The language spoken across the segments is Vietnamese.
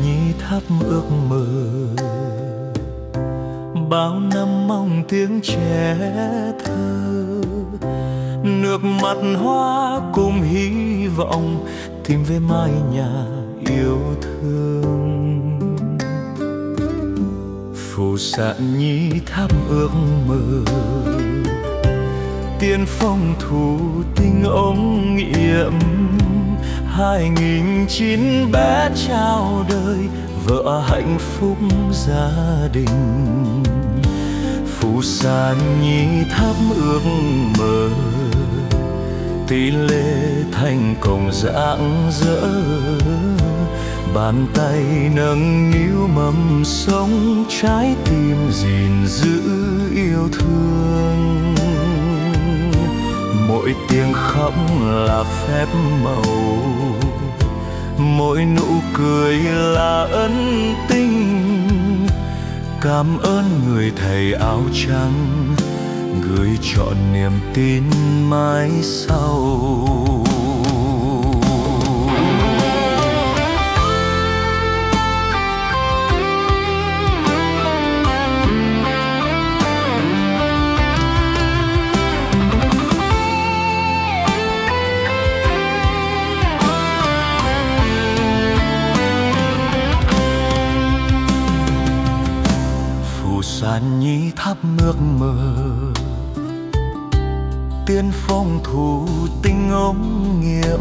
nhị thắp ước mơ. Bao năm mong tiếng trẻ thơ, nước mắt hoa cùng hy vọng tìm về mái nhà yêu thương. Phù sa nhị thắp ước mơ, tiên phong thủ tình ống nghiệm. 2009 bé chào đời, vợ hạnh phúc gia đình. Phù sa nhị thắp ước mơ, tỷ lệ thành công rạng rỡ. Bàn tay nâng niu mầm sống, trái tim gìn giữ yêu thương. Mỗi tiếng khóc là phép màu, mỗi nụ cười là ân tình. Cảm ơn người thầy áo trắng, gửi trọn niềm tin mãi sau. Phù sa nhị thắp ước mơ, tiên phong thủ tình ống nghiệm.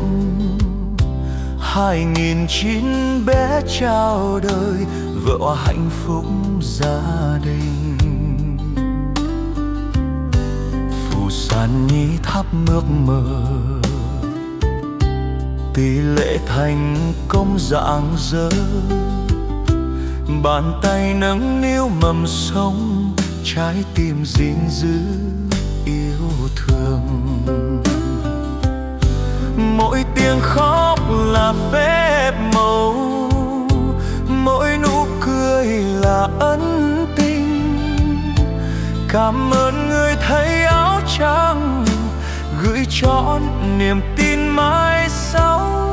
2009 bé chào đời, vợ hạnh phúc gia đình. Phù sa nhị thắp ước mơ, tỷ lệ thành công rạng rỡ. Bàn tay nâng niu mầm sống, trái tim gìn giữ yêu thương. Mỗi tiếng khóc là phép màu, mỗi nụ cười là ân tình. Cảm ơn người thầy áo trắng, gửi trọn niềm tin mãi sau.